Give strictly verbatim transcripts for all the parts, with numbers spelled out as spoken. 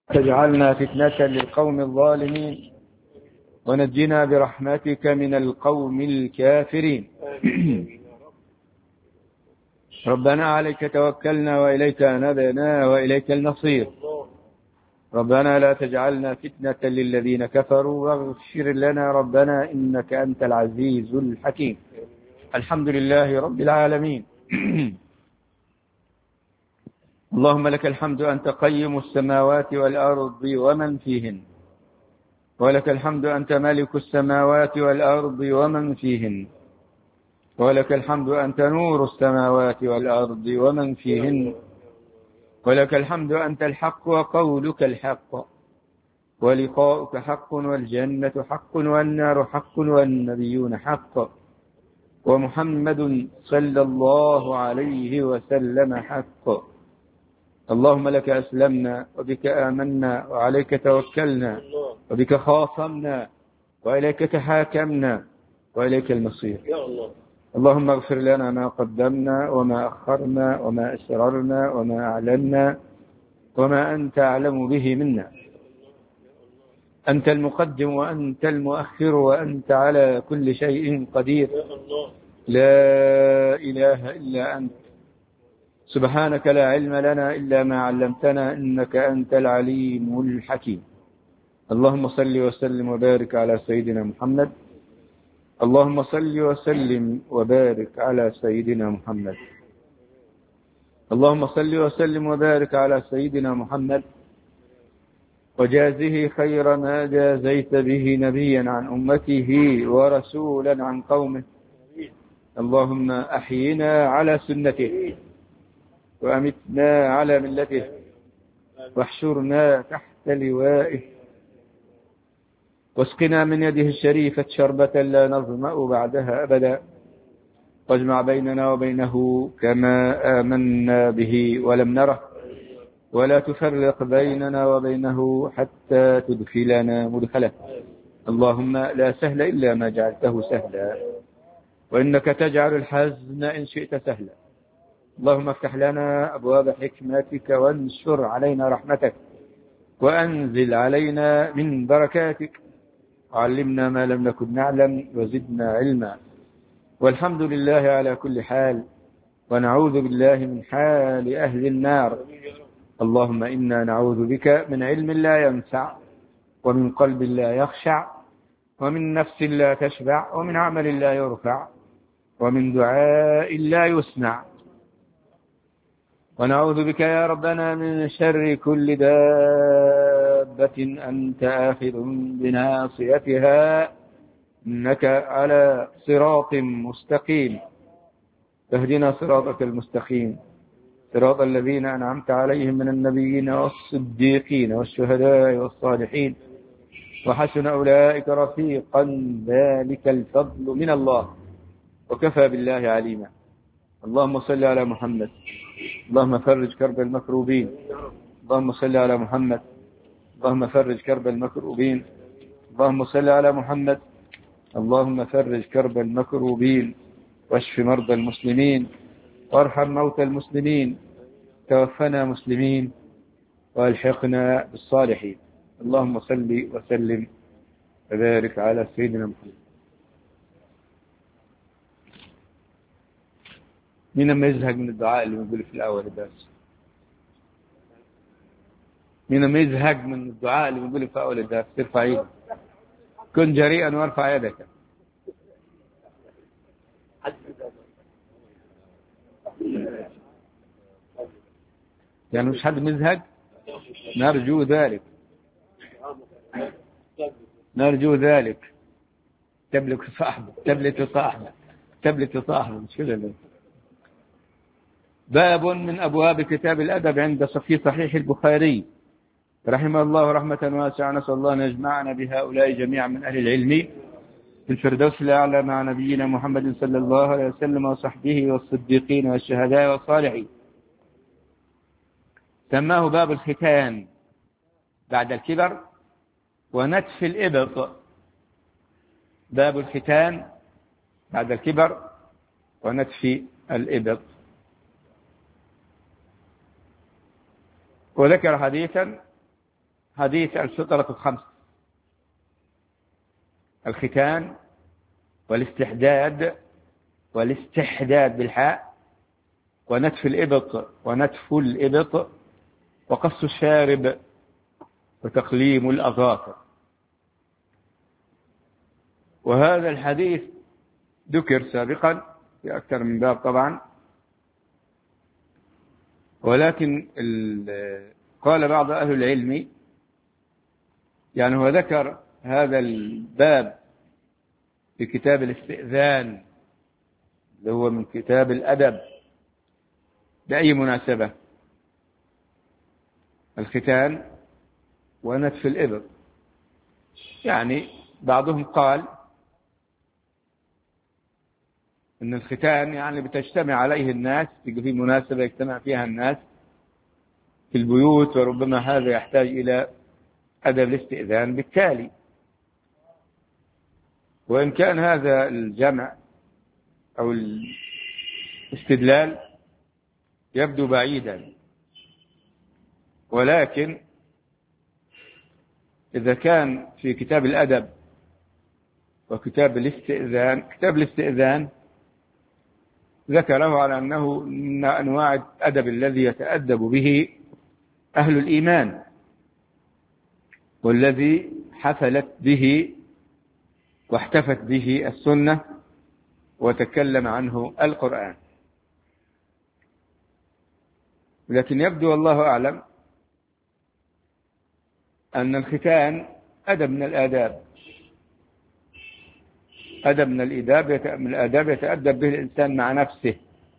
تجعلنا فتنة للقوم الظالمين ونجنا برحمتك من القوم الكافرين. ربنا عليك توكلنا وإليك أنبنا وإليك المصير. ربنا لا تجعلنا فتنة للذين كفروا واغفر لنا ربنا إنك أنت العزيز الحكيم. الحمد لله رب العالمين. اللهم لك الحمد أنت قيم السماوات والأرض ومن فيهن، ولك الحمد أنت ملك السماوات والأرض ومن فيهن، ولك الحمد أنت نور السماوات والأرض ومن فيهن، ولك الحمد أنت الحق وقولك الحق ولقاؤك حق والجنة حق والنار حق والنبيون حق ومحمد صلى الله عليه وسلم حق. اللهم لك أسلمنا وبك آمنا وعليك توكلنا وبك خاصمنا وإليك تحاكمنا وإليك المصير. اللهم اغفر لنا ما قدمنا وما أخرنا وما أسررنا وما أعلنا وما أنت أعلم به منا. أنت المقدم وأنت المؤخر وأنت على كل شيء قدير. لا إله إلا أنت سبحانك لا علم لنا إلا ما علمتنا إنك أنت العليم الحكيم. اللهم صل وسلم وبارك على سيدنا محمد. اللهم صل وسلم وبارك على سيدنا محمد. اللهم صل وسلم وبارك على سيدنا محمد وجازه خير ما جازيت به نبيا عن أمته ورسولا عن قومه. اللهم أحينا على سنته وأمتنا على ملته واحشرنا تحت لوائه واسقنا من يده الشريفة شربة لا نظمأ بعدها أبدا، واجمع بيننا وبينه كما آمنا به ولم نره، ولا تفرق بيننا وبينه حتى تدخلنا مدخله. اللهم لا سهل إلا ما جعلته سهلا، وإنك تجعل الحزن إن شئت سهلا. اللهم افتح لنا أبواب حكمتك وانشر علينا رحمتك وأنزل علينا من بركاتك وعلمنا ما لم نكن نعلم وزدنا علما. والحمد لله على كل حال، ونعوذ بالله من حال أهل النار. اللهم إنا نعوذ بك من علم لا ينفع ومن قلب لا يخشع ومن نفس لا تشبع ومن عمل لا يرفع ومن دعاء لا يسمع. ونعوذ بك يا ربنا من شر كل دابة أنت آخذ بناصيتها إنك على صراط مستقيم. فاهدنا صراطك المستقيم، صراط الذين أنعمت عليهم من النبيين والصديقين والشهداء والصالحين وحسن أولئك رفيقا. ذلك الفضل من الله وكفى بالله عليما. اللهم صل على محمد. اللهم فرج كرب المكروبين. اللهم صل على محمد. اللهم فرج كرب المكروبين. اللهم صل على محمد. اللهم فرج كرب المكروبين واشف مرضى المسلمين وارحم موتى المسلمين. توفنا مسلمين والحقنا بالصالحين. اللهم صل وسلم وبارك على سيدنا محمد. مين ما يزهق من الدعاء اللي بنقوله في الأول الدرس؟ مين ما يزهق من الدعاء اللي بنقوله في أول الدرس؟ ترفع يدك. كن جريئا وارفع يدك. يعني مش حد مزهق؟ نرجو ذلك، نرجو ذلك. تبلك صاحبه، تبلك صاحبه، تبلك صاحبه. مش كده؟ باب من أبواب كتاب الأدب عند في صحيح البخاري رحمه الله رحمة واسعة. نسأل الله أن يجمعنا بهؤلاء جميعا من أهل العلم في الفردوس الأعلى مع نبينا محمد صلى الله عليه وسلم وصحبه والصديقين والشهداء والصالحين. سماه باب الختان بعد الكبر ونتف الإبط. باب الختان بعد الكبر ونتف الإبط. وذكر حديثا حديث الفطرة الخمس: الختان والاستحداد والاستحداد بالحاء، ونتف الإبط ونتف الإبط، وقص الشارب، وتقليم الأظافر. وهذا الحديث ذكر سابقا في أكثر من باب طبعا، ولكن قال بعض أهل العلم، يعني هو ذكر هذا الباب في كتاب الاستئذان اللي هو من كتاب الأدب بأي مناسبة؟ الختان ونتف الإبط. يعني بعضهم قال إن الختان يعني بتجتمع عليه الناس في مناسبة يجتمع فيها الناس في البيوت، وربما هذا يحتاج إلى أدب الاستئذان بالتالي. وإن كان هذا الجمع أو الاستدلال يبدو بعيدا، ولكن إذا كان في كتاب الأدب وكتاب الاستئذان، كتاب الاستئذان ذكره على أنه من أنواع الأدب الذي يتأدب به أهل الإيمان، والذي حفلت به واحتفت به السنة وتكلم عنه القرآن. لكن يبدو والله أعلم أن الختان أدب من الآداب، أدب من الآداب من الآداب يتأدب به الإنسان مع نفسه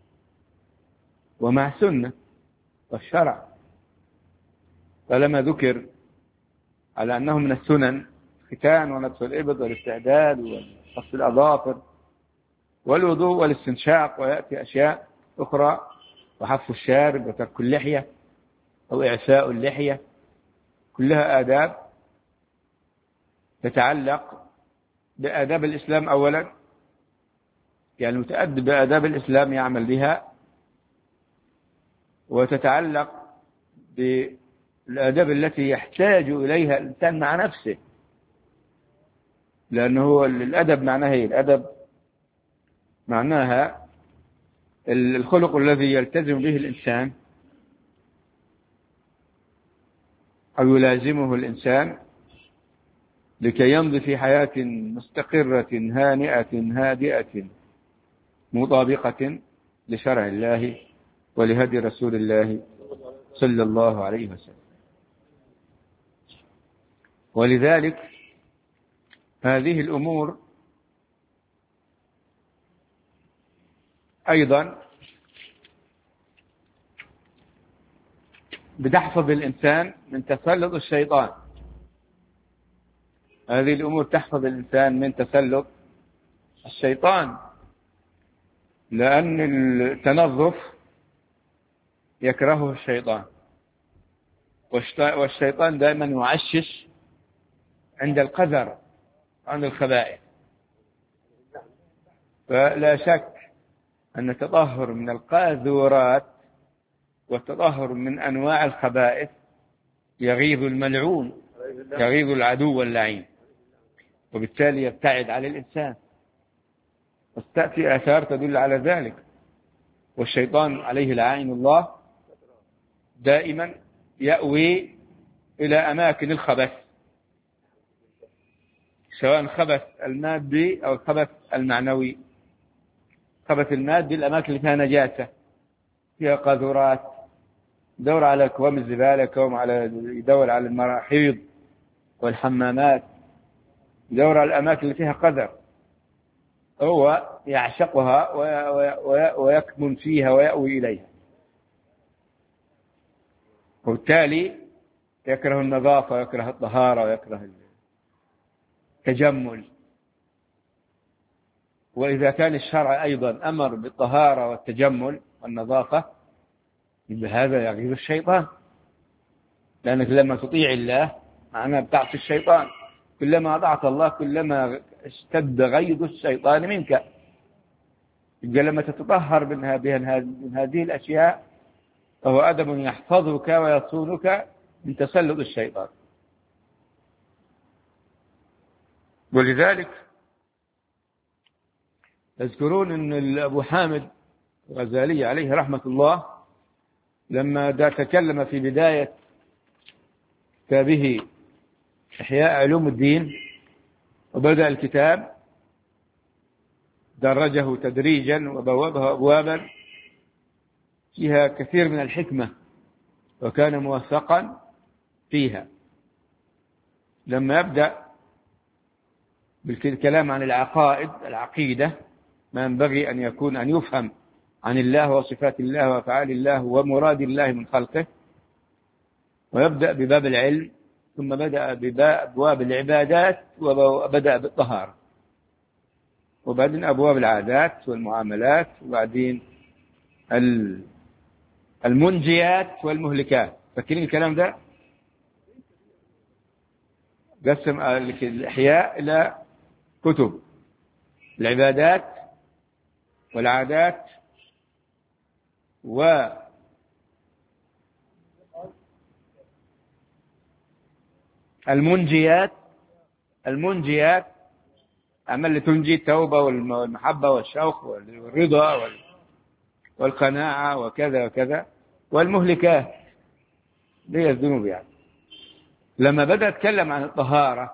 ومع السنة والشرع. فلما ذكر على أنه من السنن الختان ونتف الإبط والاستعداد وقص الأظافر والوضوء والاستنشاق، ويأتي أشياء أخرى، وحف الشارب وترك اللحية أو إعفاء اللحية، كلها آداب تتعلق بآداب الإسلام أولا، يعني متأدب بآداب الإسلام يعمل بها، وتتعلق بالآداب التي يحتاج إليها الإنسان مع نفسه، لأنه الأدب معناها هي الأدب معناها الخلق الذي يلتزم به الإنسان أو يلازمه الإنسان لكي يمضي في حياة مستقرة هانئة هادئة مطابقة لشرع الله ولهدي رسول الله صلى الله عليه وسلم. ولذلك هذه الأمور أيضا بتحفظ الإنسان من تسلط الشيطان. هذه الأمور تحفظ الإنسان من تسلط الشيطان، لأن التنظف يكرهه الشيطان، والشيطان دائما يعشش عند القذر عند الخبائث. فلا شك أن التطهر من القاذورات والتطهر من أنواع الخبائث يغيظ الملعون، يغيظ العدو اللعين، وبالتالي يبتعد عن الإنسان، وتأتي آثار تدل على ذلك. والشيطان عليه لعائن الله دائما يأوي إلى أماكن الخبث، سواء خبث المادي أو الخبث المعنوي. خبث المادي الأماكن اللي فيها نجاسة، فيها قاذورات، يدور على أكوام الزبالة، كوم على يدور على المراحيض والحمامات، يدور على الأماكن اللي فيها قذر، هو يعشقها ويكمن فيها ويأوي إليها، وبالتالي يكره النظافة ويكره الطهارة ويكره التجمل. وإذا كان الشرع أيضا أمر بالطهارة والتجمل والنظافة، بهذا يغيظ الشيطان، لأنك لما تطيع الله معناه بتعصي الشيطان. كلما أطعت الله كلما اشتد غيظ الشيطان منك. لما تتطهر من هذه الأشياء فهو أدب يحفظك ويصونك من تسلط الشيطان. ولذلك تذكرون أن أبو حامد الغزالي عليه رحمة الله لما تكلم في بداية كتابه إحياء علوم الدين وبدأ الكتاب درجه تدريجا وبوابه أبوابا فيها كثير من الحكمة وكان موثقا فيها. لما يبدأ بالكلام عن العقائد العقيدة ما ينبغي أن يكون أن يفهم عن الله وصفات الله وأفعال الله ومراد الله من خلقه، ويبدأ بباب العلم، ثم بدأ بأبواب العبادات وبدأ بالطهارة، وبعدين أبواب العادات والمعاملات، وبعدين المنجيات والمهلكات. فاكرين الكلام ده؟ قسم الإحياء إلى كتب: العبادات والعادات والمنجيات. المنجيات أعمال اللي تنجي: التوبة والمحبة والشوق والرضا والقناعة وكذا وكذا. والمهلكات هي الذنوب. يعني لما بدأ أتكلم عن الطهارة،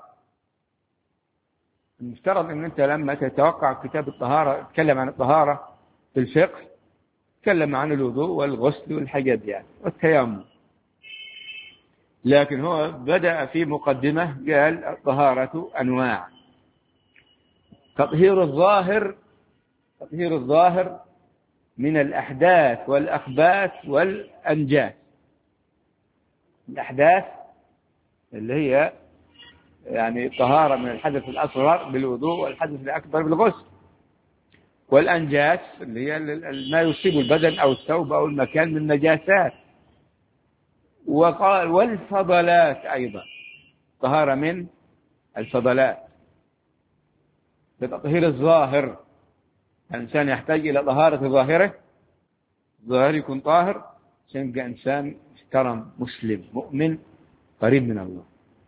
المفترض أن أنت لما تتوقع كتاب الطهارة تتكلم عن الطهارة في الفقه، تكلم عن الوضوء والغسل والحاجات يعني والتيمم، لكن هو بدأ في مقدمة قال الطهارة أنواع: تطهير الظاهر تطهير الظاهر من الأحداث والأخباث والأنجاس. الأحداث اللي هي يعني الطهارة من الحدث الأصغر بالوضوء والحدث الأكبر بالغسل، والأنجاس اللي هي ما يصيب البدن أو الثوب أو المكان من نجاسات، وقال والفضلات أيضا، طهارة من الفضلات. بتطهير الظاهر، الإنسان يحتاج إلى طهارة ظاهره، ظاهر يكون طاهر عشان يبقى إنسان محترم مسلم مؤمن قريب من الله.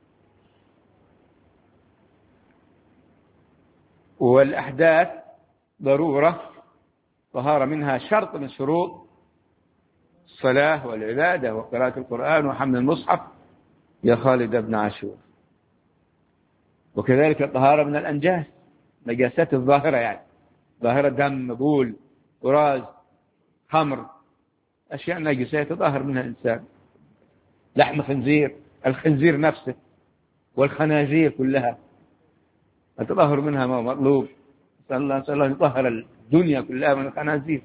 والأحداث ضرورة، طهارة منها شرط من شروط الصلاة والعبادة وقراءة القرآن وحمل المصحف يا خالد بن عاشور. وكذلك الطهارة من الأنجاس، نجاسات الظاهرة، يعني ظاهرة دم، بول، براز، خمر، أشياء نجسة يتظاهر منها الإنسان، لحم خنزير، الخنزير نفسه والخنازير كلها التظاهر منها ما مطلوب. صلى الله عليه وسلم يطهر الدنيا كلها من الخنازير.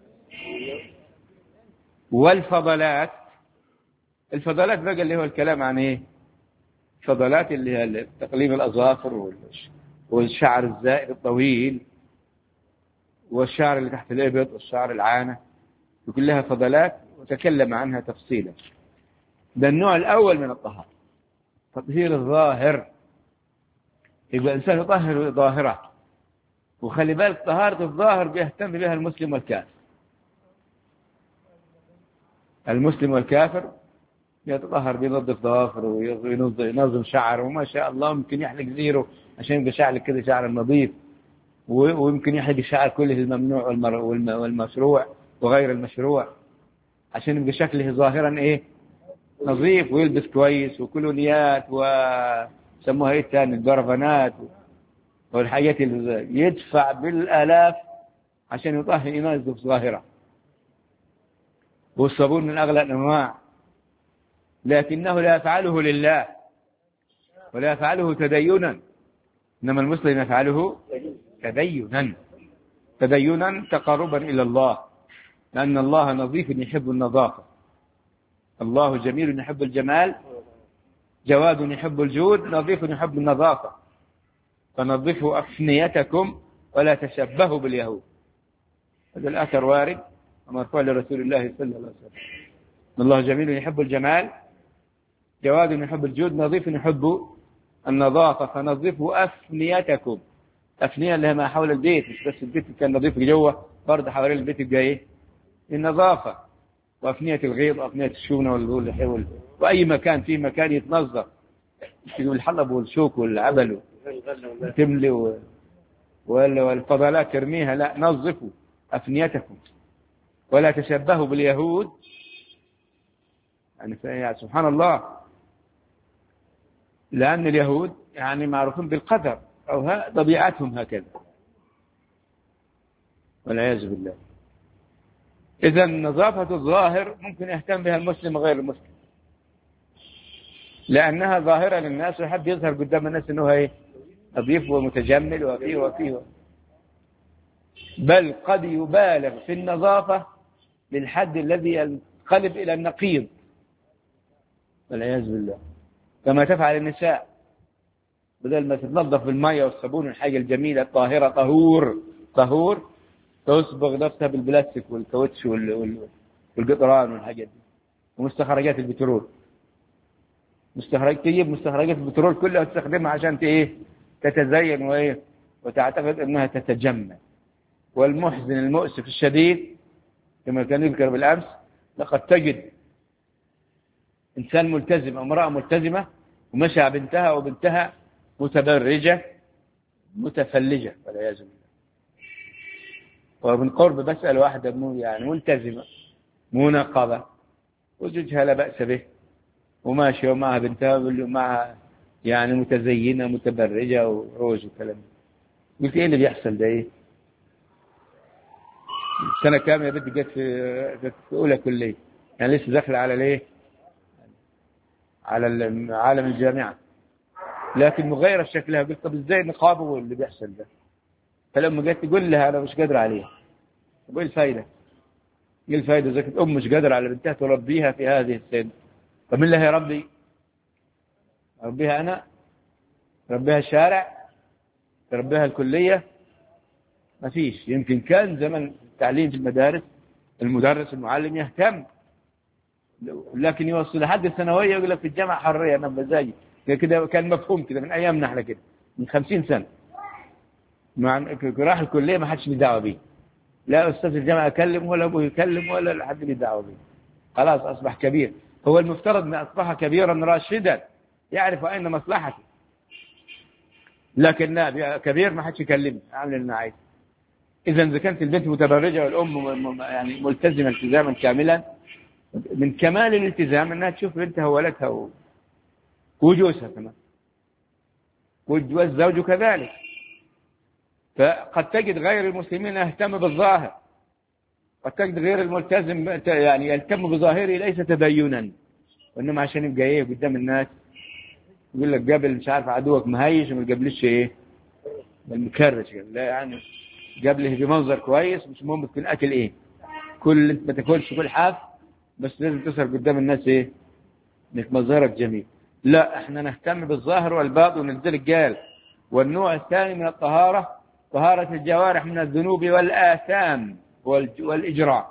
والفضلات، الفضلات بقى اللي هو الكلام عن ايه؟ الفضلات اللي هي تقليم الأظافر والشعر الزائد الطويل والشعر اللي تحت الإبط والشعر العانة، وكلها فضلات وتكلم عنها تفصيلا. ده النوع الأول من الطهارة، تطهير الظاهر. يبقى الإنسان يطهر ظاهره، وخلي بالك طهارة الظاهر بيهتم بها المسلم والكافر. المسلم والكافر يتطهر، بينظف ظافره وينظم شعره، وما شاء الله ممكن يحلق زيره عشان يبقى شعر كده شعر نظيف، ويمكن يحلق الشعر كله الممنوع والمشروع وغير المشروع عشان يبقى شكله ظاهرا ايه؟ نظيف، ويلبس كويس، وكله نيات وسموها ايه تاني، البرفانات والحاجات اللي يدفع بالآلاف عشان يطهر ينظف ظاهره. والصابون من أغلى الأنواع، لكنه لا يفعله لله ولا يفعله تدينا، إنما المسلم يفعله تدينا تدينا تقربا إلى الله، لأن الله نظيف يحب النظافة. الله جميل يحب الجمال، جواد يحب الجود، نظيف يحب النظافة. فنظفوا أفنيتكم ولا تشبهوا باليهود. هذا الأثر وارد مرفوع لرسول الله صلى الله عليه وسلم. الله جميل يحب الجمال، جواد يحب الجود، نظيف يحب النظافة. فنظفوا أفنيتكم. أفنية اللي هي ما حول البيت، مش بس البيت كان نظيف جوه، برضه حوالين البيت يبقى ايه؟ النظافة. وأفنية الغيظ وأفنية الشونة والحول، وأي مكان فيه مكان يتنظف، الحلب والشوك والعبل تملي و... والفضلات ترميها. لا، نظفوا أفنيتكم ولا تشبهوا باليهود. يعني سبحان الله، لأن اليهود يعني معروفين بالقدر، أو ها طبيعتهم هكذا والعياذ بالله. إذا نظافة الظاهر ممكن يهتم بها المسلم وغير المسلم، لأنها ظاهرة للناس ويحب يظهر قدام الناس أنه إيه نظيف ومتجمل وفيه وفيه. بل قد يبالغ في النظافة للحد الذي ينقلب إلى النقيض والعياذ بالله، كما تفعل النساء. بدل ما تتنظف بالماء والصابون والحاجة الجميلة الطاهرة طهور طهور، تصبغ نفسها بالبلاستيك والكاوتش والقطران والحاجات دي ومستخرجات البترول. مستخرج تجيب مستخرجات البترول كلها وتستخدمها عشان ايه تتزين وايه وتعتقد انها تتجمل. والمحزن المؤسف الشديد كما كان يذكر بالامس، لقد تجد انسان ملتزم، امراه ملتزمه، ومشى بنتها وبنتها متبرجه متفلجه والعياذ بالله. ومن قرب بسأل واحده مو يعني ملتزمه منقبه وزوجها لا بأس به وماشيه ومعها بنتها ومعها يعني متزينه متبرجه وروج وكلام. قلت ايه اللي بيحصل ده؟ ايه السنه كام يا بنتي؟ جت في في اولى كليه، يعني لسه داخله على ليه على عالم الجامعه، لكن مغيره في شكلها. قلت طب ازاي نقابه واللي بيحصل ده؟ فلما جت تقول لها انا مش قادر عليها. طب ايه الفايده؟ ايه الفايده اذا كنت ام مش قادر على بنتها تربيها في هذه السن؟ طب مين اللي هيربي؟ ربيها انا؟ ربيها الشارع؟ ربيها الكليه؟ ما فيش. يمكن كان زمن التعليم في المدارس المدرس المعلم يهتم، لكن يوصل لحد الثانويه يقول لك في الجامعه حريه انا بمزاجي كده. كان مفهوم كده من ايامنا احنا كده من خمسين سنه. مع راح الكليه ما حدش له دعوه بيه، لا استاذ الجامعه يكلم ولا ابوه يكلم ولا حد له دعوه بيه. خلاص اصبح كبير. هو المفترض ان اصبح كبيرا راشدا يعرف اين مصلحته، لكن لا، كبير ما حدش يكلمه اعمل اللي انا عايزه. اذا اذا كانت البنت متبرجه والام يعني ملتزمه التزاما كاملا، من كمال الالتزام انها تشوف بنتها وولدها وجوزها كمان والزوج كذلك. فقد تجد غير المسلمين يهتم بالظاهر، قد تجد غير الملتزم يعني يهتم بظاهره ليس تدينا، وانما عشان يبقى ايه قدام الناس يقول لك قبل مش عارف عدوك مهيش وما قبلش ايه مكرش. لا يعني قبله بمنظر كويس، مش مهم تكون اكل ايه، كل انت ما تاكلش كل حاف، بس لازم تظهر قدام الناس ايه انك مظهرك جميل. لا، احنا نهتم بالظاهر والباطن. ولذلك قال والنوع الثاني من الطهارة طهارة الجوارح من الذنوب والآثام والإجراء.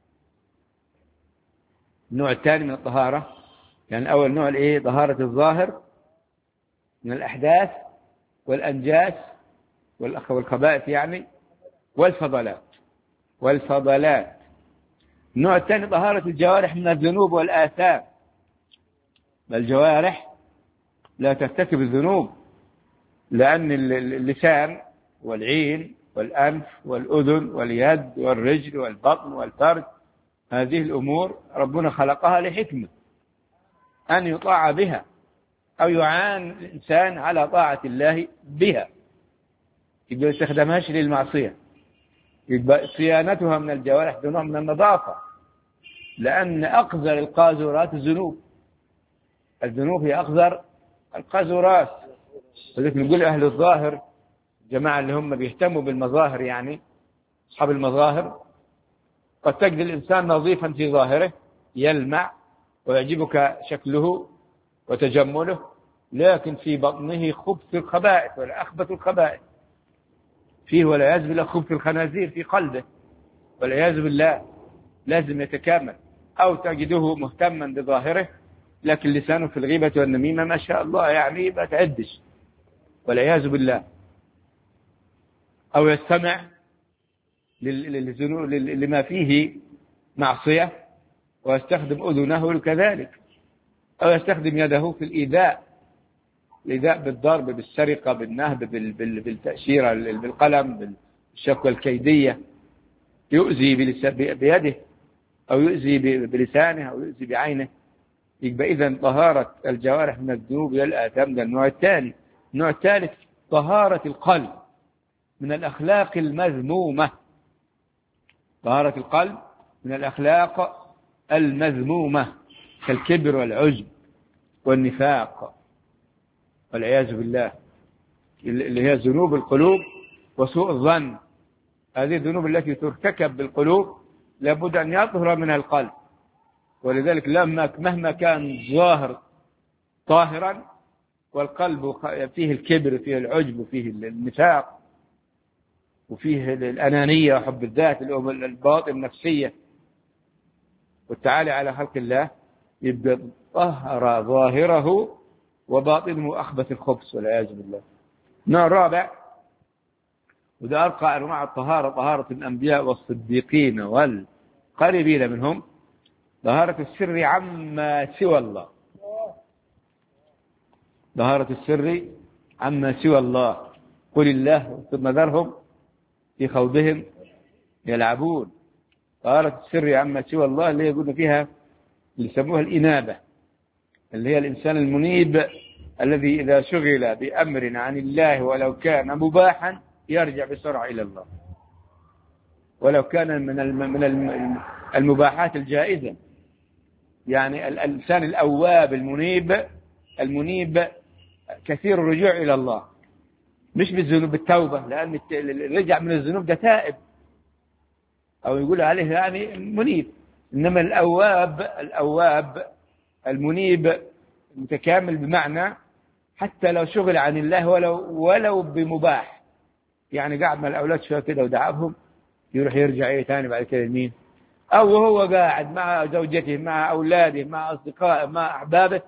النوع الثاني من الطهارة يعني أول نوع الايه طهارة الظاهر من الأحداث والأنجاس والخبائث يعني والفضلات والفضلات. النوع الثاني طهارة الجوارح من الذنوب والآثام. الجوارح لا ترتكب الذنوب، لأن اللسان والعين والأنف والأذن واليد والرجل والبطن والفرج هذه الأمور ربنا خلقها لحكمة أن يطاع بها أو يعان الإنسان على طاعة الله بها، يبقى يستخدمهاش للمعصية. يبقى صيانتها من الجوارح ده نوع من النظافة، لأن أقذر القاذورات الذنوب. الذنوب هي أقذر القاذورات. فذلك نقول أهل الظاهر جماعة اللي هم بيهتموا بالمظاهر، يعني أصحاب المظاهر، قد تجد الإنسان نظيفا في ظاهره يلمع ويعجبك شكله وتجمله، لكن في بطنه خبث الخبائث ولا أخبث الخبائث فيه والعياذ بالله، خبث الخنازير في قلبه والعياذ بالله. لازم يتكامل. أو تجده مهتما بظاهره لكن لسانه في الغيبة والنميمة ما شاء الله يعني يبقى تعدش والعياذ بالله. أو يستمع لما فيه معصية ويستخدم أذنه كذلك، أو يستخدم يده في الإيذاء الإيذاء بالضرب، بالسرقة، بالنهب، بالتأشيرة، بالقلم، بالشكوى الكيدية، يؤذي بيده أو يؤذي بلسانه أو يؤذي بعينه. يبقى إذن طهارة الجوارح من الذنوب والآثام ده النوع الثاني. النوع الثالث طهارة القلب من الأخلاق المذمومة. طهارة القلب من الأخلاق المذمومة كالكبر والعجب والنفاق والعياذ بالله، اللي هي ذنوب القلوب وسوء الظن. هذه الذنوب التي ترتكب بالقلوب لابد أن يطهر منها القلب. ولذلك لما مهما كان ظاهر طاهرا والقلب فيه الكبر، فيه العجب، وفيه النفاق، وفيه الأنانية وحب الذات، الباطن النفسية والتعالي على خلق الله، يبقى طهر ظاهره وباطنه أخبث الخبث والعياذ بالله. النوع الرابع، وده أرقى أنواع الطهارة، طهارة الأنبياء والصديقين والقريبين منهم، طهارة السر عما سوى الله. طهارة السر عما سوى الله. قل الله ثم ذرهم في خوضهم يلعبون. طهارة السر عما سوى الله اللي يقولون فيها اللي يسموها الإنابة، اللي هي الإنسان المنيب الذي إذا شغل بأمر عن الله ولو كان مباحا يرجع بسرعة إلى الله، ولو كان من من المباحات الجائزة. يعني الإنسان الأواب المنيب المنيب كثير الرجوع إلى الله، مش بالذنوب، بالتوبة، لأن الرجع من الذنوب ده تائب أو يقول عليه يعني منيب. إنما الأواب الأواب المنيب متكامل، بمعنى حتى لو شغل عن الله ولو ولو بمباح، يعني قاعد مع الأولاد شوية كده ودعبهم يروح يرجع إيه تاني بعد كده لمين؟ أو وهو قاعد مع زوجته مع أولاده مع أصدقائه مع أحبابه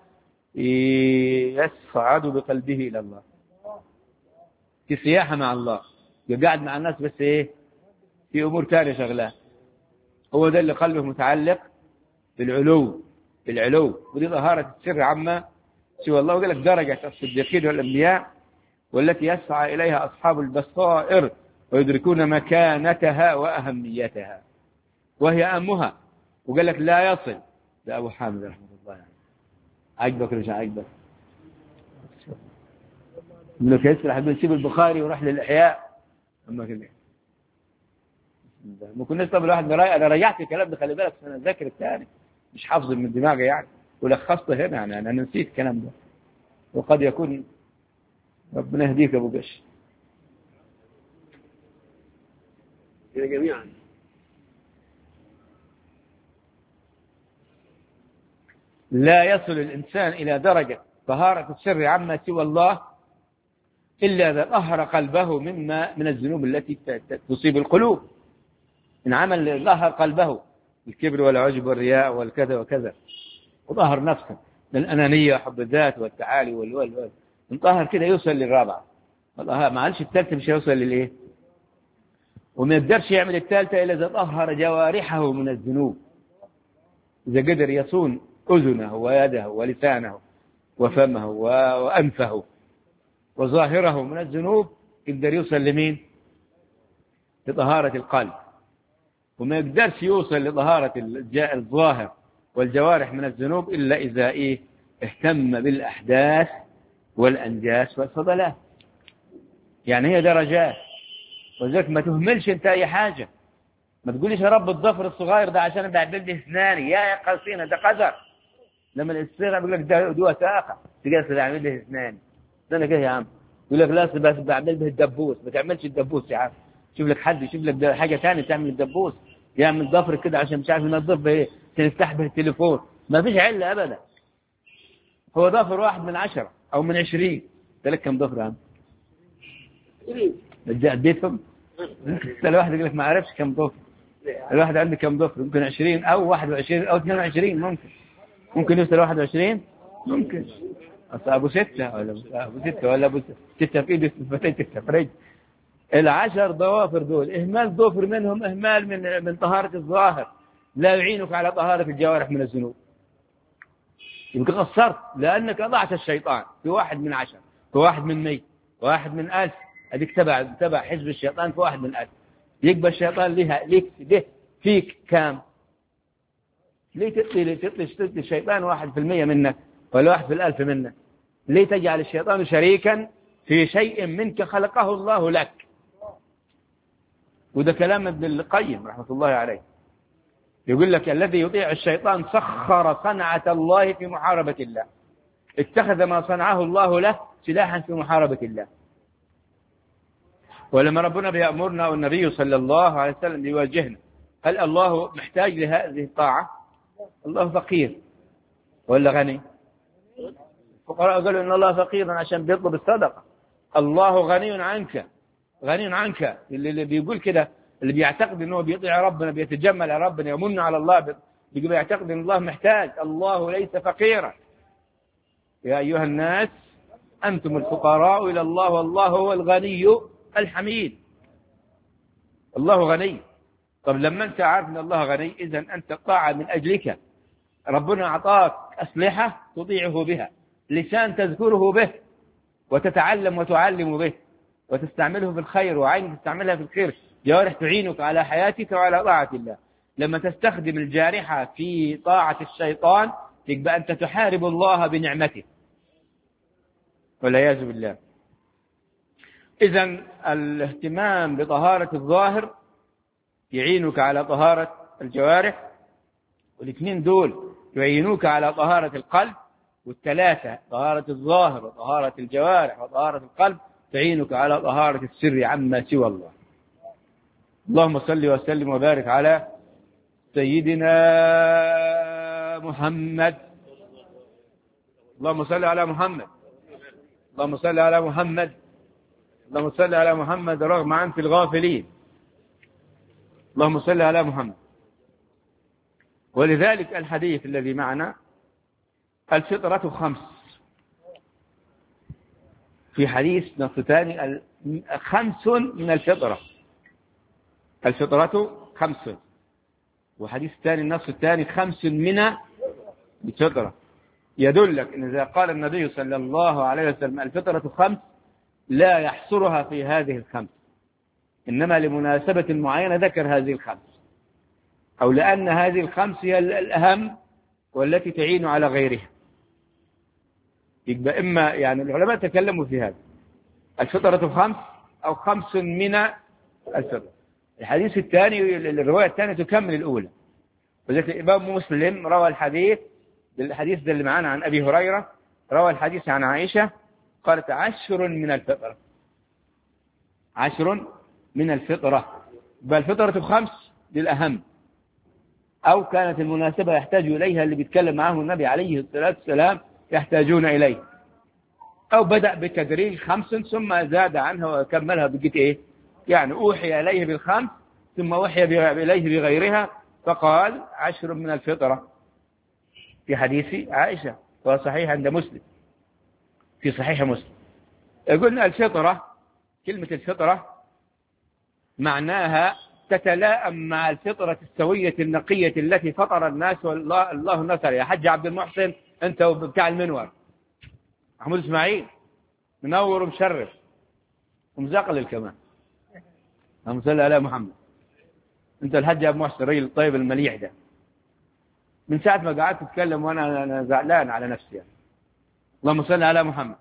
يصعد بقلبه إلى الله في سياحة مع الله، قاعد مع الناس بس إيه في أمور تانية شغلات. هو ده اللي قلبه متعلق بالعلو بالعلو ودي طهارة السر عما سوى الله. وقال لك درجة الصديقين والأنبياء والتي يسعى إليها أصحاب البصائر ويدركون مكانتها وأهميتها وهي أمها. وقال لك لا يصل، ده أبو حامد رحمه الله يعني. عجبك ولا مش عجبك؟ من لك يسرح بنسيب البخاري وراح للإحياء أما كده ما كناش. طب الواحد براي أنا رجعت الكلام ده، خلي بالك أنا ذاكر الثاني مش حافظ من دماغي يعني، ولخصته هنا يعني أنا نسيت الكلام ده، وقد يكون ربنا يهديك أبو قش إلى جميعا. لا يصل الإنسان إلى درجة طهارة السر عما سوى الله إلا إذا طهر قلبه مما من الذنوب التي تصيب القلوب. إن عمل طهر قلبه الكبر والعجب والرياء والكذا وكذا، وطهر نفسه من الأنانية وحب الذات والتعالي والوال، انطهر كده يوصل للرابعة. والله ما عادش الثالثة مش هيوصل للإيه، وما يقدرش يعمل الثالثة إلا إذا طهر جوارحه من الذنوب. إذا قدر يصون أذنه ويده ولسانه وفمه وأنفه وظاهره من الذنوب يقدر يوصل لمين؟ لطهارة القلب. وما يقدرش يوصل لطهارة الظاهر والجوارح من الذنوب إلا إذا إيه اهتم بالأحداث والأنجاس والفضلات. يعني هي درجات، وذلك ما تهملش انت أي حاجة. ما تقوليش يا رب الضفر الصغير ده عشان بعمل لي اسناني، يا يا قصينا ده قدر. لما الاستغنى بيقول لك ده دي وثاقة تجلس تعمل لي اسناني، استنى كده يا عم. يقول لك لا بس بعمل به الدبوس، ما تعملش الدبوس يا عم، شوف لك حد يشوف لك حاجة ثانية تعمل الدبوس، يعمل ضفر كده عشان مش عارف ينظف به تفتح به التليفون. ما فيش علة أبدا، هو ضفر واحد من عشرة أو من عشرين. قال لك كم ضفر يا عم؟ اديتهم الواحد يقول لك ما عرفش كم ضفر. الواحد عنده كم ضفر؟ ممكن عشرين أو واحد وعشرين أو اثنين وعشرين، ممكن ممكن يوصل واحد وعشرين، ممكن أبو ستة ولا أبو ستة ولا أبو ستة في إيده فتاة التفريج. العشر ضوافر دول إهمال ضفر منهم إهمال من من طهارة الظاهر لا يعينك على طهارة الجوارح من الذنوب. يمكن قصرت لأنك أضعت الشيطان في واحد من عشر، في واحد من مية، في واحد من ألف. أديك تبع تبع حزب الشيطان في واحد من ألف. يقبل الشيطان لها ليك ليه فيك كام؟ ليه تطلي تطلي تطلي الشيطان واحد في المية منك ولا واحد في الألف منك؟ ليه تجعل الشيطان شريكا في شيء منك خلقه الله لك؟ وده كلام ابن القيم رحمة الله عليه، يقول لك الذي يطيع الشيطان سخر صنعة الله في محاربة الله، اتخذ ما صنعه الله له سلاحا في محاربة الله. ولما ربنا بيأمرنا والنبي صلى الله عليه وسلم يواجهنا، هل الله محتاج لهذه الطاعة؟ الله فقير ولا غني؟ الفقراء قالوا إن الله فقير عشان بيطلب الصدقة. الله غني عنك، غني عنك. اللي بيقول كده، اللي بيعتقد إنه بيطيع ربنا، بيتجمل على ربنا، يمن على الله، بيعتقد إن الله محتاج. الله ليس فقيرا. يا أيها الناس أنتم الفقراء إلى الله والله هو الغني الحميد. الله غني. طب لما أنت عارف أن الله غني، إذن أنت طاعة من أجلك. ربنا أعطاك أسلحة تطيعه بها، لسان تذكره به وتتعلم وتعلم به وتستعمله في الخير، وعين تستعملها في الخير، جوارح تعينك على حياتك وعلى طاعة الله. لما تستخدم الجارحة في طاعة الشيطان يبقى أنت تحارب الله بنعمته والعياذ بالله. إذن الاهتمام بطهارة الظاهر يعينك على طهارة الجوارح، والاثنين دول يعينوك على طهارة القلب، والثلاثة طهارة الظاهر وطهارة الجوارح وطهارة القلب تعينك على طهارة السر عما سوى الله. اللهم صل وسلم وبارك على سيدنا محمد. اللهم صل على محمد. اللهم صل على محمد. اللهم صل على محمد رغم عنف الغافلين. اللهم صل على محمد. ولذلك الحديث الذي معنا الفطرة خمس، في حديث نص ثاني خمس من الفطرة، الفطرة خمس، وحديث ثاني النص الثاني خمس من الفطرة، يدلك إن إذا قال النبي صلى الله عليه وسلم الفطرة خمس لا يحصرها في هذه الخمس، إنما لمناسبة معينة ذكر هذه الخمس، أو لأن هذه الخمس هي الأهم والتي تعين على غيرها. يبقى إما يعني العلماء تكلموا في هذا، الفطرة خمس أو خمس من الفطرة. الحديث الثاني، الرواية الثانية تكمل الأولى، وذلك الإمام مسلم روى الحديث، الحديث ده اللي معانا عن أبي هريرة، روى الحديث عن عائشة قالت عشر من الفطرة، عشر من الفطرة. بل الفطرة خمس للأهم، أو كانت المناسبة يحتاج إليها اللي بيتكلم معه النبي عليه الصلاة والسلام يحتاجون إليه، أو بدأ بتدريج خمس ثم زاد عنها وكملها بقيت إيه، يعني أوحي إليه بالخمس ثم أوحي إليه بغيرها، فقال عشر من الفطرة في حديث عائشة وصحيح عند مسلم، في صحيح مسلم. قلنا الفطرة، كلمة الفطرة معناها تتلائم مع الفطرة السوية النقية التي فطر الناس والله الله الناس عليها. يا حج عبد المحسن أنت وبتاع المنور محمود إسماعيل منور ومشرف ومزقلل كمان، اللهم صل على محمد. أنت الحج عبد المحسن الرجل الطيب المليح ده، من ساعة ما قعدت تتكلم وأنا أنا زعلان على نفسي يعني. اللهم صل على محمد.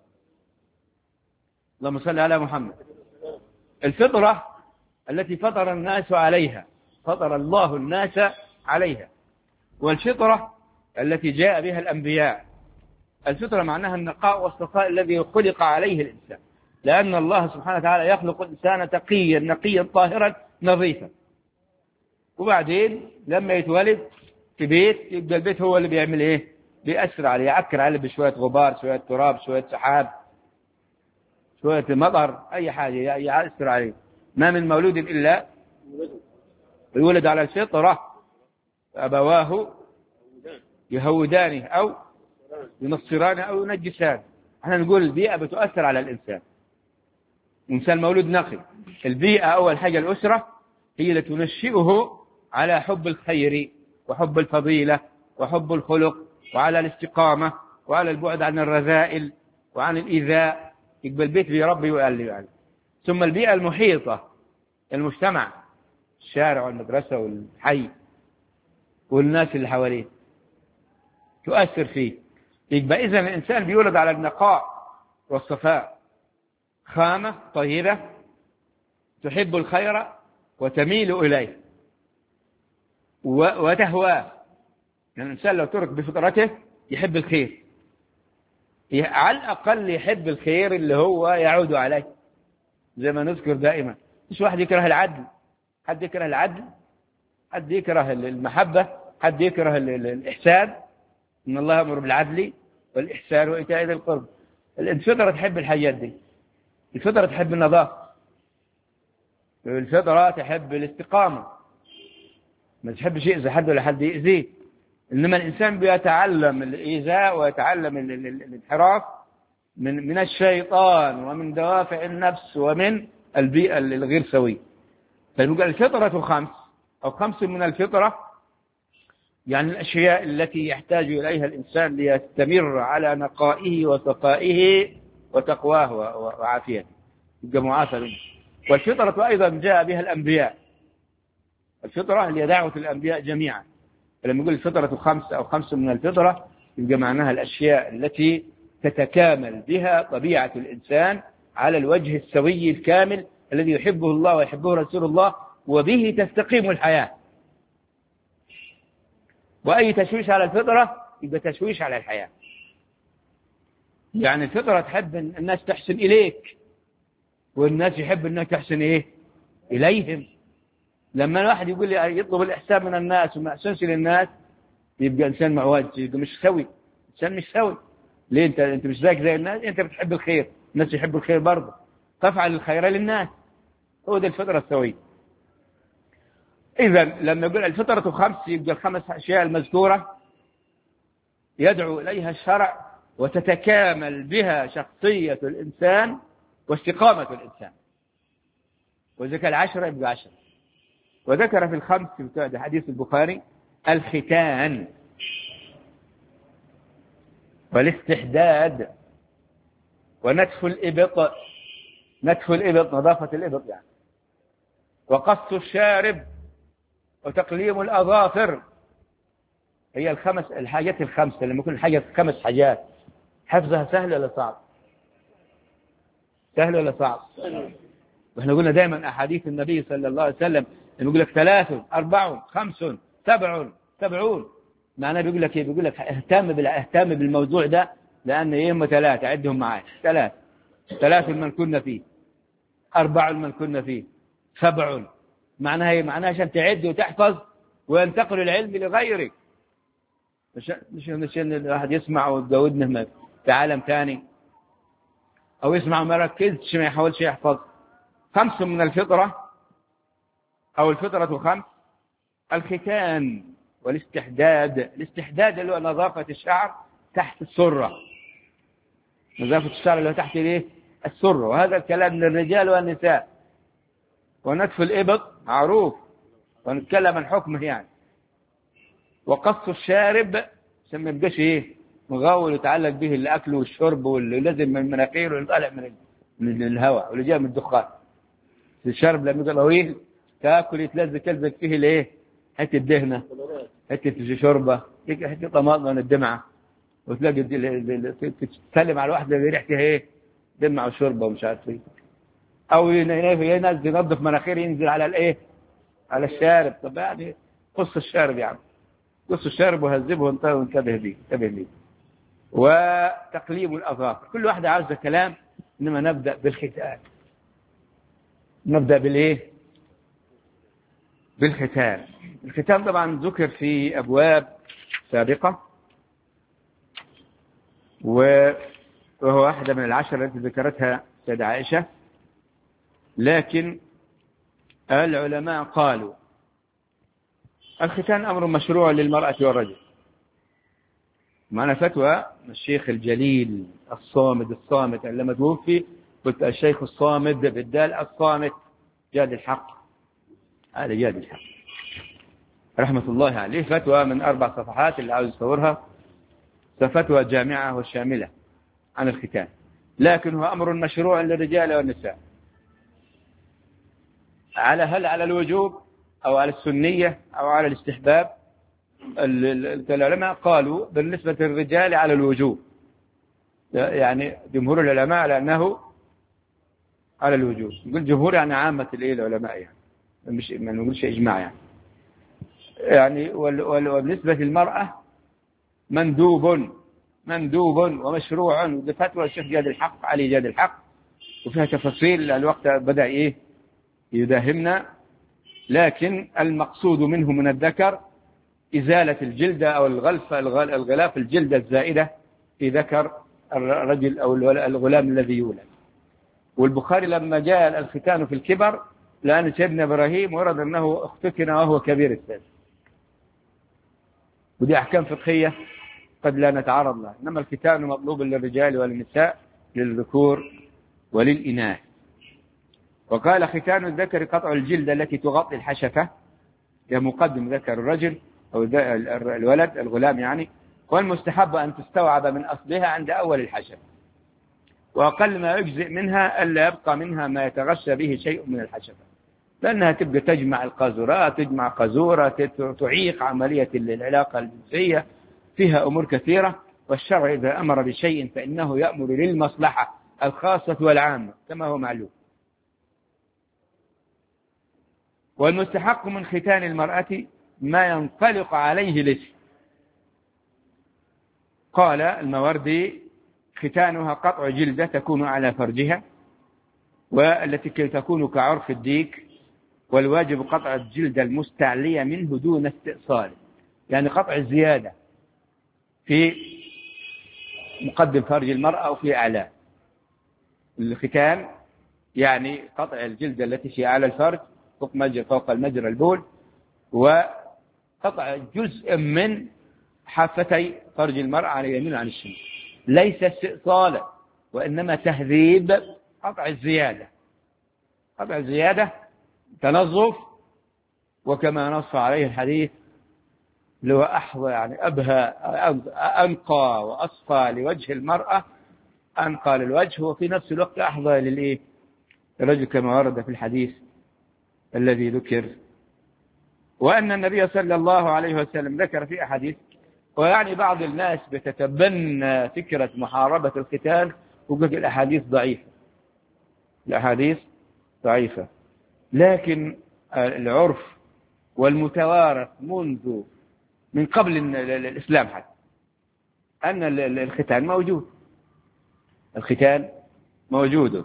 اللهم صل على محمد. الفطرة التي فطر الناس عليها، فطر الله الناس عليها، والفطرة التي جاء بها الأنبياء. الفطرة معناها النقاء والصفاء الذي خلق عليه الإنسان، لأن الله سبحانه وتعالى يخلق الإنسان تقيا نقيا طاهرا نظيفا، وبعدين لما يتولد في بيت يبقى البيت هو اللي بيعمل إيه؟ بيأثر عليه، يعكر عليه بشوية غبار، شوية تراب، شوية سحاب، شوية مطر، أي حاجة يأثر عليه. ما من مولود إلا يولد على الفطرة، أبواه يهودانه أو ينصرانه أو ينجسانه. احنا نقول البيئة بتؤثر على الإنسان. الإنسان مولود نقي. البيئة أول حاجة الأسرة هي اللي تنشئه على حب الخير وحب الفضيلة وحب الخلق وعلى الاستقامة وعلى البعد عن الرذائل وعن الإيذاء، يبقى البيت بيربي ويقلب يعني. ثم البيئة المحيطة، المجتمع، الشارع والمدرسة والحي والناس اللي حواليه تؤثر فيه. يبقى إذن الإنسان بيولد على النقاء والصفاء، خامة طيبة تحب الخير وتميل إليه وتهواه. يعني الإنسان لو ترك بفطرته يحب الخير، على الأقل يحب الخير اللي هو يعود عليه، زي ما نذكر دائما. مش واحد يكره العدل، حد يكره العدل، حد يكره المحبة، حد يكره الإحسان. إن الله يأمر بالعدل والإحسان وإيتاء ذي القرب. الفطرة تحب الحاجات دي، الفطرة تحب النظافة، الفطرة تحب الاستقامة، ما تحبش يأذي حد ولا حد يأذيه. إنما الإنسان بيتعلم الإيذاء ويتعلم الانحراف من من الشيطان ومن دوافع النفس ومن البيئة الغير سوية. فيقول الفطرة خمس أو خمس من الفطرة، يعني الأشياء التي يحتاج إليها الإنسان ليستمر على نقائه وصفائه وتقواه وعافيته، يبقى معافى منه. والفطرة أيضا جاء بها الأنبياء، الفطرة هي دعوة الأنبياء جميعا. فلما يقول الفطرة خمس أو خمس من الفطرة، يبقى معناها الأشياء التي تتكامل بها طبيعة الإنسان على الوجه السوي الكامل الذي يحبه الله ويحبه رسول الله، وبه تستقيم الحياة. وأي تشويش على الفطرة يبقى تشويش على الحياة. يعني الفطرة تحب الناس تحسن إليك، والناس يحب أنك تحسن إيه إليهم. لما الواحد يقول لي يطلب الإحسان من الناس وما أحسنش للناس، يبقى إنسان معوج، يبقى مش سوي، إنسان مش سوي. ليه؟ أنت أنت مش زيك زي الناس، أنت بتحب الخير، الناس يحبوا الخير برضه، تفعل الخير للناس. هو ده الفطرة السوية. إذا لما يقول الفطرة خمس، يبقى الخمس أشياء المذكورة يدعو إليها الشرع وتتكامل بها شخصية الإنسان واستقامة الإنسان. وذكر العشرة يبقى عشرة. وذكر في الخمس في حديث البخاري الختان والاستحداد ونتف الإبط، نتف الإبط نظافة الإبط يعني، وقص الشارب وتقليم الأظافر. هي الخمس الحاجات الخمسة. لما يكون الحاجة خمس حاجات حفظها سهل ولا صعب؟ سهل ولا صعب؟ واحنا قلنا دائما أحاديث النبي صلى الله عليه وسلم يقول لك ثلاث أربع خمس سبع سبعون. معناه بيقول لك ايه؟ بيقول لك اهتم بال اهتم بالموضوع ده، لأن يهم ثلاثة عدهم معايا، ثلاث ثلاث من كنا فيه، أربع من كنا فيه، سبع. معناها ايه؟ معناها عشان تعد وتحفظ وينتقل العلم لغيرك. مش مش مش ان الواحد يسمع ويجودنا في عالم ثاني، او يسمع وما يركزش ما يحاولش يحفظ. خمس من الفطرة او الفطرة خمس: الختان والاستحداد. الاستحداد اللي هو نظافة الشعر تحت السرة، نظافة الشعر اللي هو تحت الايه؟ السرة. وهذا الكلام للرجال والنساء. ونتف الإبط معروف ونتكلم عن حكمه يعني. وقص الشارب عشان ما يبقاش ايه مغول يتعلق به الاكل والشرب واللي لازم من المناخير واللي طالع من من الهواء واللي جاي من الدخان. الشرب لما يبقى طويل تاكل يتلزق تلزق فيه الايه؟ حته دهنه، حته شوربه، حته طماطم من الدمعه، وتلاقي تسلم على واحده اللي ريحتها ايه؟ دمعه وشوربه ومش عارف ايه. او ينزل ينظف مناخير ينزل على الايه؟ على الشارب. طب يعني قص الشارب يعني، قص الشارب وهذبه وانتبه به انتبه به. وتقليم الأظافر. كل واحدة عاوزة كلام، إنما نبدأ بالختان. نبدأ بالإيه؟ بالختان. الختان طبعا ذكر في أبواب سابقة، وهو واحدة من العشر التي ذكرتها سيدة عائشة. لكن العلماء قالوا الختان أمر مشروع للمرأة والرجل. معنا فتوى الشيخ الجليل الصامد الصامت لما توفي، قلت الشيخ الصامد بالدال الصامت جاد الحق، هذا جاد الحق رحمة الله عليه. فتوى من أربع صفحات اللي عاوز يصورها ففتوى جامعة وشاملة عن الختان، لكن هو أمر مشروع للرجال والنساء. على هل على الوجوب أو على السنية أو على الاستحباب؟ العلماء قالوا بالنسبة للرجال على الوجوب، يعني جمهور العلماء على أنه على الوجوب. نقول جمهور يعني عامة العلماء، يعني مش ما نقولش إجماع يعني. يعني وبالنسبة للمرأة مندوب مندوب ومشروع، بفتوى الشيخ جاد الحق علي جاد الحق، وفيها تفاصيل الوقت بدأ إيه يداهمنا، لكن المقصود منه من الذكر إزالة الجلدة أو الغلف الغلاف الجلدة الزائدة في ذكر الرجل أو الغلام الذي يولد. والبخاري لما جاء الختان في الكبر لأن سيدنا إبراهيم ورد أنه اختتن وهو كبير السن، ودي أحكام فقهية قد لا نتعرض لها، إنما الختان مطلوب للرجال والنساء، للذكور وللإناث. وقال ختان الذكر قطع الجلد التي تغطي الحشفة، هي مقدم ذكر الرجل أو الولد الغلام يعني، والمستحب أن تستوعب من أصلها عند أول الحشفة، وأقل ما يجزئ منها ألا يبقى منها ما يتغشى به شيء من الحشفة، لأنها تبقى تجمع القاذورات، تجمع قاذورة، تعيق عملية العلاقة الجنسية، فيها أمور كثيرة. والشرع إذا أمر بشيء فإنه يأمر للمصلحة الخاصة والعامة كما هو معلوم. والمستحق من ختان المرأة ما ينطلق عليه الاسم. قال الماوردي ختانها قطع جلدة تكون على فرجها، والتي تكون كعرف الديك، والواجب قطع الجلدة المستعلية منه دون استئصال، يعني قطع الزيادة في مقدم فرج المرأة أو في أعلاه. الختان يعني قطع الجلدة التي في أعلى الفرج فوق مجرى فوق المجرى البول، وقطع جزء من حافتي فرج المرأة على اليمين وعلى الشمال، ليس استئصالا وإنما تهذيب قطع الزيادة. قطع الزيادة تنظف، وكما نص عليه الحديث لو أحظى يعني أبهى أنقى وأصفى لوجه المرأة، أنقى للوجه وفي نفس الوقت أحظى للإيه الرجل كما ورد في الحديث الذي ذكر. وأن النبي صلى الله عليه وسلم ذكر في أحاديث، ويعني بعض الناس بتتبنى فكرة محاربة الختان وقلت الأحاديث ضعيفة، الأحاديث ضعيفة، لكن العرف والمتوارث منذ من قبل الإسلام حتى أن الختان موجود، الختان موجود.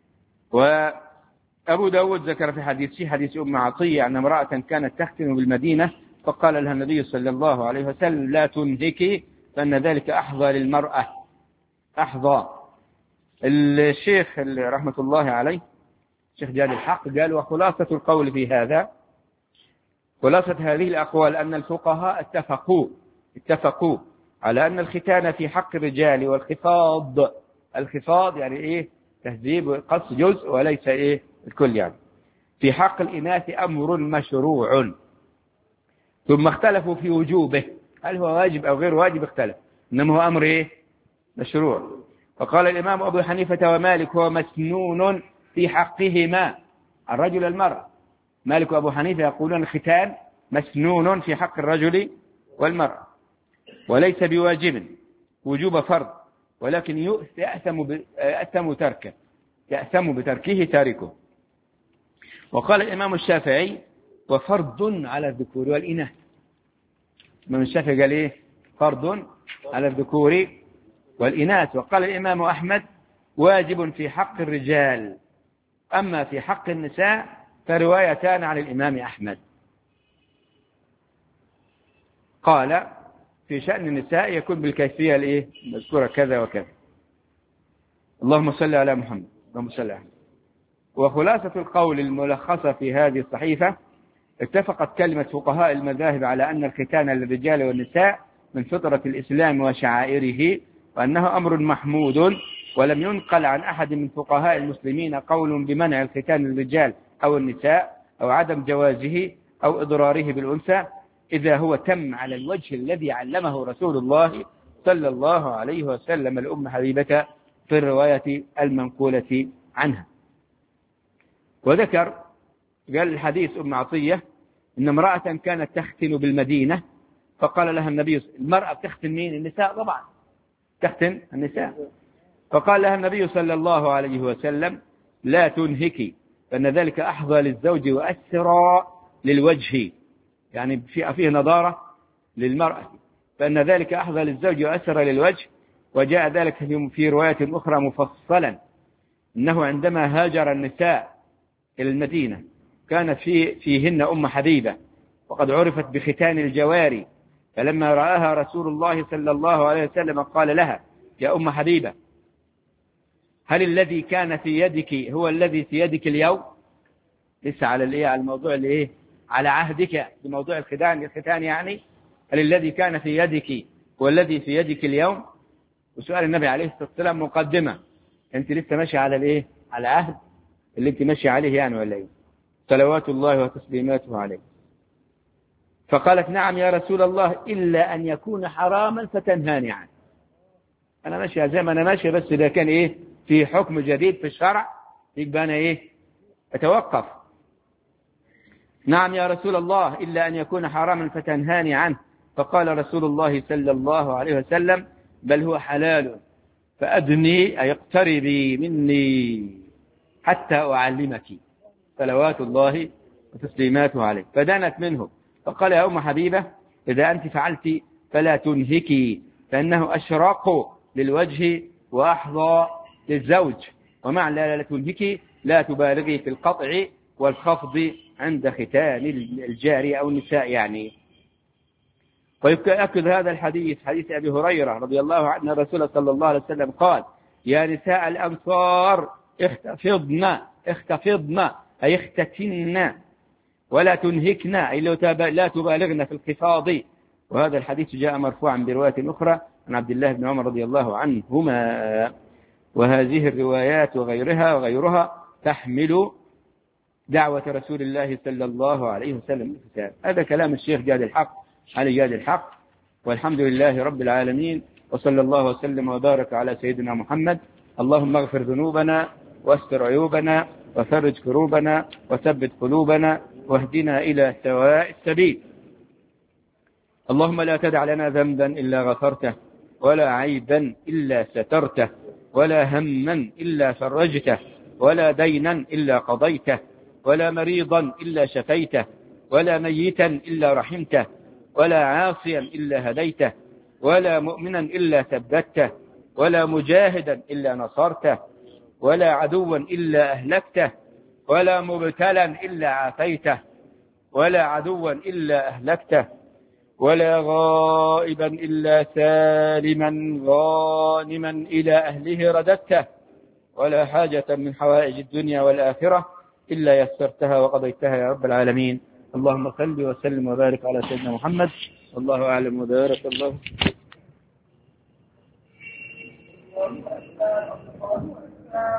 وأبو داود ذكر في حديث في حديث أم عطية أن امرأة كانت تختن بالمدينة، فقال لها النبي صلى الله عليه وسلم لا تنهكي فإن ذلك أحظى للمرأة، أحظى. الشيخ رحمة الله عليه الشيخ جاد الحق قال وخلاصة القول في هذا، خلاصة هذه الأقوال أن الفقهاء اتفقوا اتفقوا على أن الختان في حق الرجال والخفاض، الخفاض يعني إيه تهذيب قص جزء وليس إيه الكل، يعني في حق الإناث أمر مشروع، ثم اختلفوا في وجوبه، هل هو واجب أو غير واجب اختلف، إنما هو أمر إيه مشروع. وقال الإمام أبو حنيفة ومالك هو مسنون في حقهما، الرجل المرأة. مالك وأبو حنيفة يقولون الختان مسنون في حق الرجل والمرأة، وليس بواجب وجوب فرض، ولكن يأثم يأثم تركه، يأثم بتركه تاركه. وقال الإمام الشافعي وفرض على الذكور والإناث، الإمام الشافعي قال إيه فرض على الذكور والإناث. وقال الإمام أحمد واجب في حق الرجال، أما في حق النساء فروايتان عن الإمام أحمد. قال في شأن النساء يكون بالكيفية الإيه مذكورة كذا وكذا. اللهم صل على محمد، اللهم صل على محمد. وخلاصة القول الملخصة في هذه الصحيفة، اتفقت كلمة فقهاء المذاهب على أن الختان للرجال والنساء من فطرة الإسلام وشعائره، وأنه أمر محمود، ولم ينقل عن أحد من فقهاء المسلمين قول بمنع الختان للرجال أو النساء أو عدم جوازه أو إضراره بالأنثى إذا هو تم على الوجه الذي علمه رسول الله صلى الله عليه وسلم الأم حبيبة في الرواية المنقولة عنها. وذكر قال الحديث أم عطية إن امرأة كانت تختن بالمدينة، فقال لها النبي، المرأة تختن مين؟ النساء طبعا، تختن النساء. فقال لها النبي صلى الله عليه وسلم لا تنهكي، فإن ذلك أحظى للزوج وأسرى للوجه، يعني فيه نضارة للمرأة، فإن ذلك أحظى للزوج وأسرى للوجه. وجاء ذلك في رواية أخرى مفصلا إنه عندما هاجر النساء إلى المدينة كانت في فيهن أم حبيبة وقد عرفت بختان الجواري، فلما رآها رسول الله صلى الله عليه وسلم قال لها يا أم حبيبة هل الذي كان في يدك هو الذي في يدك اليوم؟ لسه على الايه، على الموضوع اللي ايه، على عهدك بموضوع الختان، الختان يعني هل الذي كان في يدك هو الذي في يدك اليوم؟ وسؤال النبي عليه الصلاة والسلام مقدمة، انت لسه ماشي على الايه، على عهد اللي انت ماشي عليه يعني ولا ايه؟ صلوات الله وتسليماته عليه. فقالت نعم يا رسول الله إلا أن يكون حراما فتنهاني عنه. أنا ماشي زي ما أنا ماشي، بس إذا كان إيه في حكم جديد في الشرع يبقى أنا إيه أتوقف. نعم يا رسول الله إلا أن يكون حراما فتنهاني عنه. فقال رسول الله صلى الله عليه وسلم بل هو حلال فأدني أي اقتربي مني حتى أعلمك، صلوات الله وتسليماته عليه. فدانت منه فقال يا أم حبيبة إذا أنت فعلت فلا تنهكي، فإنه أشرق للوجه وأحظى للزوج، ومعنى لا تنهكي لا تبالغي في القطع والخفض عند ختان الجارية أو النساء يعني. ويؤكد هذا الحديث حديث أبي هريرة رضي الله عنه الرسول صلى الله عليه وسلم قال يا نساء الأنصار اختفضن اختفضن أي اختتن ولا تنهكن أي لا تبالغن في الخفاض. وهذا الحديث جاء مرفوعا برواية أخرى عن عبد الله بن عمر رضي الله عنهما. وهذه الروايات وغيرها وغيرها تحمل دعوة رسول الله صلى الله عليه وسلم. هذا كلام الشيخ جاد الحق علي جاد الحق، والحمد لله رب العالمين، وصلى الله وسلم وبارك على سيدنا محمد. اللهم اغفر ذنوبنا واستر عيوبنا وفرج كروبنا وثبت قلوبنا واهدنا إلى سواء السبيل. اللهم لا تدع لنا ذنبا إلا غفرته ولا عيبا إلا سترته ولا هما إلا فرجته ولا دينا إلا قضيته ولا مريضا إلا شفيته ولا ميتا إلا رحمته ولا عاصيا إلا هديته ولا مؤمنا إلا ثبته ولا مجاهدا إلا نصرته ولا عدوا إلا أهلكته ولا مبتلا إلا عافيته ولا عدوا إلا أهلكته ولا غائبا إلا سالما غانما إلى أهله رددته ولا حاجة من حوائج الدنيا والآخرة إلا يسرتها وقضيتها يا رب العالمين. اللهم صل وسلم وبارك على سيدنا محمد، والله أعلم وبارك الله.